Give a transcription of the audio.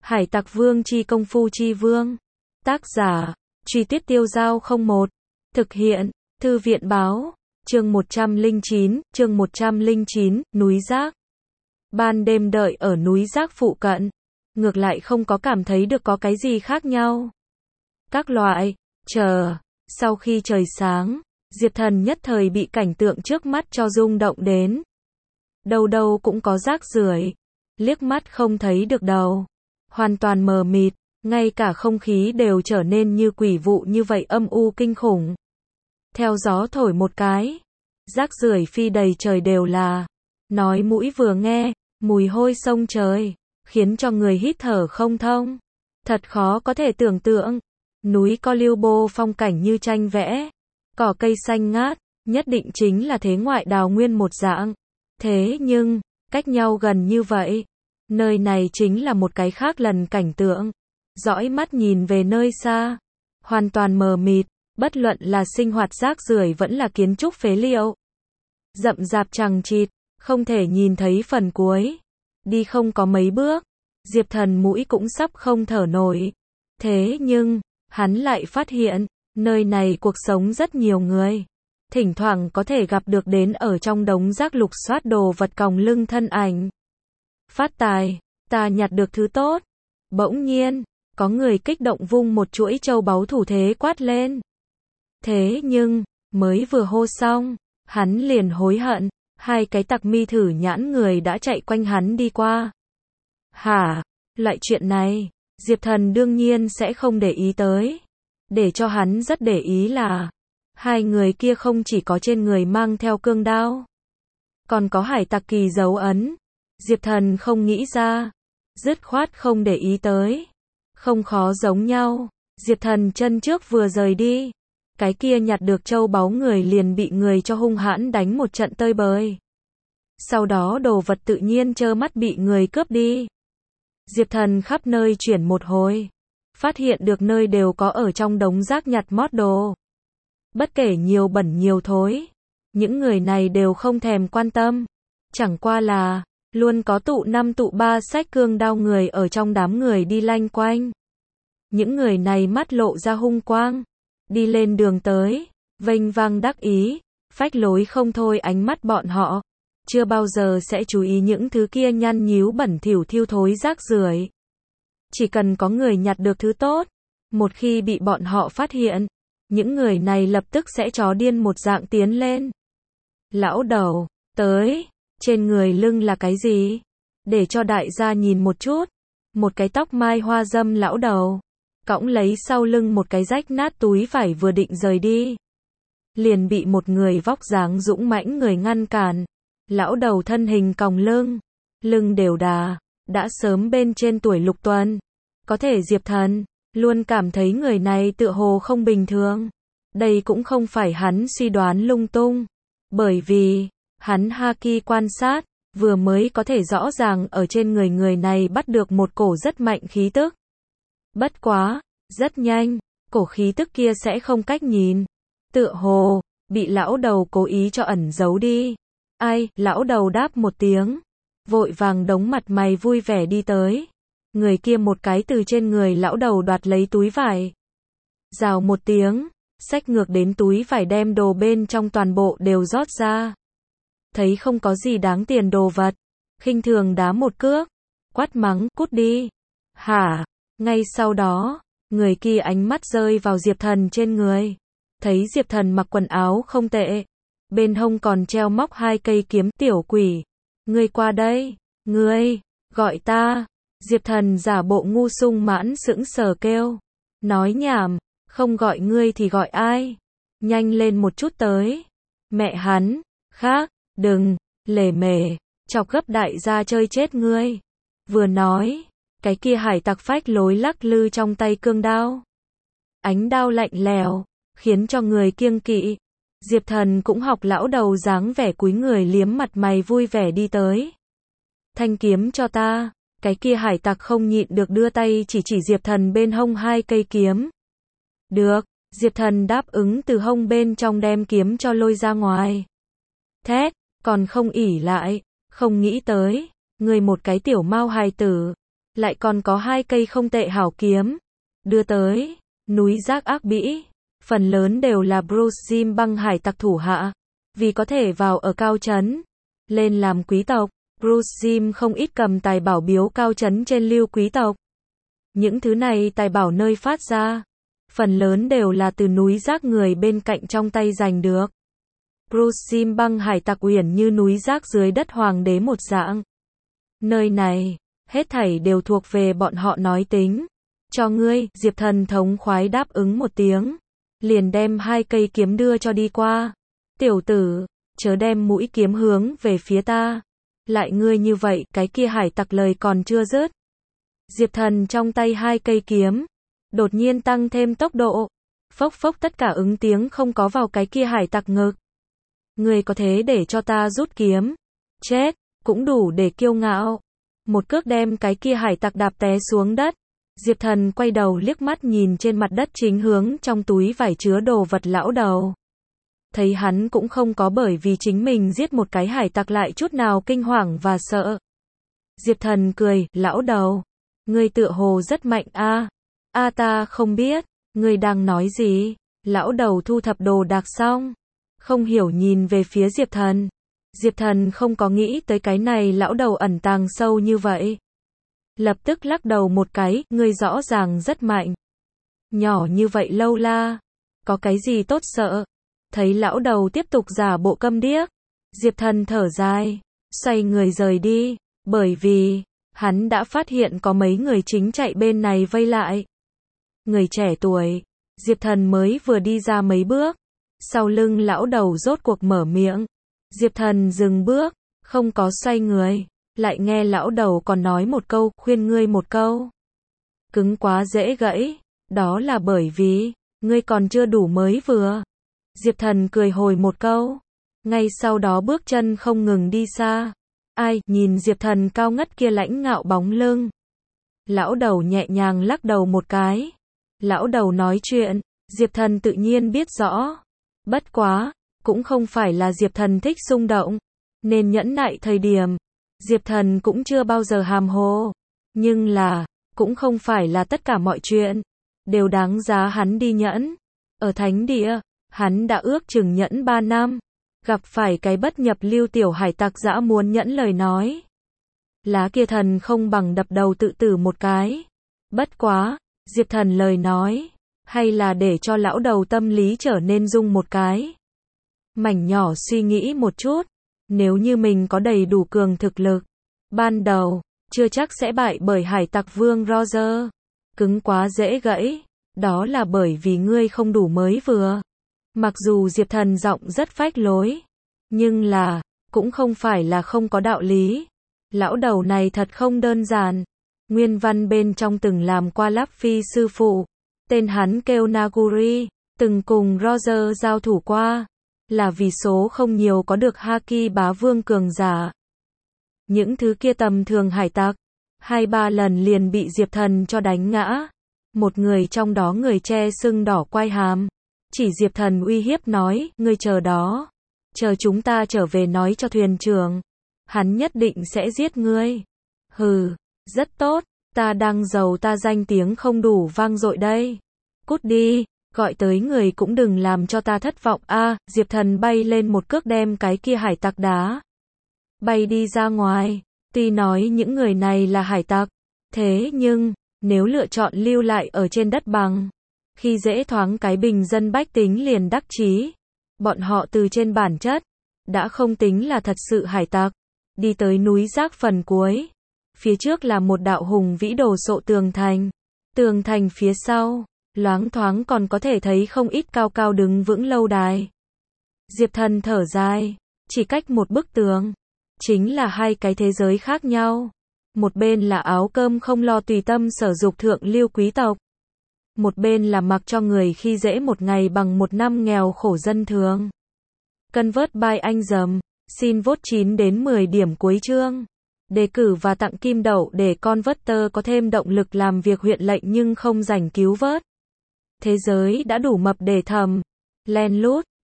Hải Tặc Vương chi công phu chi vương. Tác giả, Truy Tuyết Tiêu Giao 01. Thực hiện, Thư viện báo. Chương 109, núi Giác. Ban đêm đợi ở núi Giác phụ cận, ngược lại không có cảm thấy được có cái gì khác nhau. Các loại, sau khi trời sáng, Diệp Thần nhất thời bị cảnh tượng trước mắt cho rung động đến. Đâu đâu cũng có rác rưởi, liếc mắt không thấy được đầu, hoàn toàn mờ mịt, ngay cả không khí đều trở nên như quỷ vụ như vậy âm u kinh khủng. Theo gió thổi một cái, rác rưởi phi đầy trời đều là, nói mũi vừa nghe, mùi hôi sông trời, khiến cho người hít thở không thông. Thật khó có thể tưởng tượng, núi có lưu bô phong cảnh như tranh vẽ, cỏ cây xanh ngát, nhất định chính là thế ngoại đào nguyên một dạng. Thế nhưng, cách nhau gần như vậy, nơi này chính là một cái khác lần cảnh tượng. Dõi mắt nhìn về nơi xa, hoàn toàn mờ mịt, bất luận là sinh hoạt rác rưởi vẫn là kiến trúc phế liệu. Rậm rạp chằng chịt, không thể nhìn thấy phần cuối. Đi không có mấy bước, Diệp Thần mũi cũng sắp không thở nổi. Thế nhưng, hắn lại phát hiện, nơi này cuộc sống rất nhiều người. Thỉnh thoảng có thể gặp được đến ở trong đống rác lục soát đồ vật còng lưng thân ảnh. Phát tài, ta nhặt được thứ tốt. Bỗng nhiên, có người kích động vung một chuỗi châu báu thủ thế quát lên. Thế nhưng, mới vừa hô xong, hắn liền hối hận, hai cái tặc mi thử nhãn người đã chạy quanh hắn đi qua. Hả, loại chuyện này, Diệp Thần đương nhiên sẽ không để ý tới. Để cho hắn rất để ý là, hai người kia không chỉ có trên người mang theo cương đao, còn có hải tặc kỳ dấu ấn. Diệp Thần không nghĩ ra, dứt khoát không để ý tới. Không khó giống nhau, Diệp Thần chân trước vừa rời đi, cái kia nhặt được châu báu người liền bị người cho hung hãn đánh một trận tơi bời. Sau đó đồ vật tự nhiên trơ mắt bị người cướp đi. Diệp Thần khắp nơi chuyển một hồi, phát hiện được nơi đều có ở trong đống rác nhặt mót đồ. Bất kể nhiều bẩn nhiều thối, những người này đều không thèm quan tâm. Chẳng qua là, luôn có tụ 5 tụ 3 xách cương đao người ở trong đám người đi lanh quanh. Những người này mắt lộ ra hung quang, đi lên đường tới, vênh vang đắc ý, phách lối không thôi. Ánh mắt bọn họ chưa bao giờ sẽ chú ý những thứ kia nhăn nhíu bẩn thỉu thiêu thối rác rưởi. Chỉ cần có người nhặt được thứ tốt, một khi bị bọn họ phát hiện, những người này lập tức sẽ chó điên một dạng tiến lên. Lão đầu, tới, trên người lưng là cái gì? Để cho đại gia nhìn một chút. Một cái tóc mai hoa dâm lão đầu, cõng lấy sau lưng một cái rách nát túi vải vừa định rời đi, liền bị một người vóc dáng dũng mãnh người ngăn cản. Lão đầu thân hình còng lưng đều đà, đã sớm bên trên tuổi lục tuần. Có thể Diệp Thần luôn cảm thấy người này tựa hồ không bình thường. Đây cũng không phải hắn suy đoán lung tung, bởi vì hắn haki quan sát, vừa mới có thể rõ ràng ở trên người này bắt được một cổ rất mạnh khí tức. Bất quá, rất nhanh, cổ khí tức kia sẽ không cách nhìn. Tựa hồ bị lão đầu cố ý cho ẩn giấu đi. Ai, lão đầu đáp một tiếng, vội vàng đống mặt mày vui vẻ đi tới. Người kia một cái từ trên người lão đầu đoạt lấy túi vải. Rào một tiếng, xách ngược đến túi vải đem đồ bên trong toàn bộ đều rót ra. Thấy không có gì đáng tiền đồ vật, khinh thường đá một cước, quát mắng, cút đi. Hả? Ngay sau đó, người kia ánh mắt rơi vào Diệp Thần trên người. Thấy Diệp Thần mặc quần áo không tệ, bên hông còn treo móc 2 cây kiếm. Tiểu quỷ, ngươi qua đây, ngươi, gọi ta. Diệp Thần giả bộ ngu sung mãn sững sờ kêu. Nói nhảm, không gọi ngươi thì gọi ai? Nhanh lên một chút tới. Mẹ hắn, khác, đừng, lề mề, chọc gấp đại gia chơi chết ngươi. Vừa nói, cái kia hải tặc phách lối lắc lư trong tay cương đao. Ánh đao lạnh lẽo, khiến cho người kiêng kỵ. Diệp Thần cũng học lão đầu dáng vẻ cúi người liếm mặt mày vui vẻ đi tới. Thanh kiếm cho ta. Cái kia hải tặc không nhịn được đưa tay chỉ Diệp Thần bên hông 2 cây kiếm. Được, Diệp Thần đáp ứng từ hông bên trong đem kiếm cho lôi ra ngoài. Thét, còn không ỉ lại, không nghĩ tới, ngươi một cái tiểu mao hài tử, lại còn có 2 cây không tệ hảo kiếm. Đưa tới, núi rác ác bỉ, phần lớn đều là Bruce Jim băng hải tặc thủ hạ. Vì có thể vào ở cao trấn, lên làm quý tộc, Bruce Jim không ít cầm tài bảo biếu cao trấn trên lưu quý tộc. Những thứ này tài bảo nơi phát ra, phần lớn đều là từ núi rác người bên cạnh trong tay giành được. Bruce Jim băng hải tặc uyển như núi rác dưới đất hoàng đế một dạng. Nơi này, hết thảy đều thuộc về bọn họ nói tính. Cho ngươi, Diệp Thần thống khoái đáp ứng một tiếng. Liền đem 2 cây kiếm đưa cho đi qua. Tiểu tử, chớ đem mũi kiếm hướng về phía ta. Lại ngươi như vậy, cái kia hải tặc lời còn chưa dứt. Diệp Thần trong tay 2 cây kiếm, đột nhiên tăng thêm tốc độ. Phốc phốc tất cả ứng tiếng không có vào cái kia hải tặc ngực. Ngươi có thế để cho ta rút kiếm? Chết, cũng đủ để kiêu ngạo. Một cước đem cái kia hải tặc đạp té xuống đất. Diệp Thần quay đầu liếc mắt nhìn trên mặt đất chính hướng trong túi vải chứa đồ vật lão đầu. Thấy hắn cũng không có bởi vì chính mình giết một cái hải tặc lại chút nào kinh hoàng và sợ. Diệp Thần cười, lão đầu, ngươi tựa hồ rất mạnh a. Ta không biết, ngươi đang nói gì? Lão đầu thu thập đồ đạc xong, không hiểu nhìn về phía Diệp Thần. Diệp Thần không có nghĩ tới cái này lão đầu ẩn tàng sâu như vậy. Lập tức lắc đầu một cái, ngươi rõ ràng rất mạnh. Nhỏ như vậy lâu la, có cái gì tốt sợ? Thấy lão đầu tiếp tục giả bộ câm điếc, Diệp Thần thở dài, xoay người rời đi, bởi vì, hắn đã phát hiện có mấy người chính chạy bên này vây lại. Người trẻ tuổi, Diệp Thần mới vừa đi ra mấy bước, sau lưng lão đầu rốt cuộc mở miệng. Diệp Thần dừng bước, không có xoay người, lại nghe lão đầu còn nói một câu, khuyên ngươi một câu. Cứng quá dễ gãy, đó là bởi vì, ngươi còn chưa đủ mới vừa. Diệp Thần cười hồi một câu, ngay sau đó bước chân không ngừng đi xa. Ai, nhìn Diệp Thần cao ngất kia lãnh ngạo bóng lưng. Lão đầu nhẹ nhàng lắc đầu một cái. Lão đầu nói chuyện, Diệp Thần tự nhiên biết rõ. Bất quá, cũng không phải là Diệp Thần thích xung động, nên nhẫn nại thời điểm. Diệp Thần cũng chưa bao giờ hàm hồ. Nhưng là, cũng không phải là tất cả mọi chuyện đều đáng giá hắn đi nhẫn. Ở thánh địa, hắn đã ước chừng nhẫn 3 năm. Gặp phải cái bất nhập lưu tiểu hải tặc dã muốn nhẫn lời nói. Lá kia thần không bằng đập đầu tự tử một cái. Bất quá, Diệp Thần lời nói, hay là để cho lão đầu tâm lý trở nên rung một cái. Mảnh nhỏ suy nghĩ một chút, nếu như mình có đầy đủ cường thực lực, ban đầu, chưa chắc sẽ bại bởi hải tặc vương Roger. Cứng quá dễ gãy, đó là bởi vì ngươi không đủ mới vừa. Mặc dù Diệp Thần giọng rất phách lối, nhưng là, cũng không phải là không có đạo lý. Lão đầu này thật không đơn giản. Nguyên văn bên trong từng làm qua Luffy sư phụ, tên hắn kêu Naguri, từng cùng Roger giao thủ qua, là vì số không nhiều có được Haki bá vương cường giả. Những thứ kia tầm thường hải tặc, 2-3 lần liền bị Diệp Thần cho đánh ngã. Một người trong đó người che sưng đỏ quai hàm, chỉ Diệp Thần uy hiếp nói, ngươi chờ đó, chờ chúng ta trở về nói cho thuyền trưởng, hắn nhất định sẽ giết ngươi. Hừ, rất tốt, ta đang giàu ta danh tiếng không đủ vang dội đây. Cút đi, gọi tới người cũng đừng làm cho ta thất vọng a. Diệp Thần bay lên một cước đem cái kia hải tặc đá bay đi ra ngoài. Tuy nói những người này là hải tặc, thế nhưng, nếu lựa chọn lưu lại ở trên đất bằng, khi dễ thoáng cái bình dân bách tính liền đắc chí. Bọn họ từ trên bản chất, đã không tính là thật sự hải tặc. Đi tới núi rác phần cuối. Phía trước là một đạo hùng vĩ đồ sộ tường thành. Tường thành phía sau, loáng thoáng còn có thể thấy không ít cao cao đứng vững lâu đài. Diệp Thần thở dài, chỉ cách một bức tường, chính là 2 cái thế giới khác nhau. Một bên là áo cơm không lo tùy tâm sở dục thượng lưu quý tộc. Một bên là mặc cho người khi dễ một ngày bằng một năm nghèo khổ dân thường. Convert by anh dầm, xin vote 9 đến 10 điểm cuối chương. Đề cử và tặng kim đậu để Converter có thêm động lực làm việc huyện lệnh nhưng không rảnh cứu vớt. Thế giới đã đủ mập để thầm, len lút,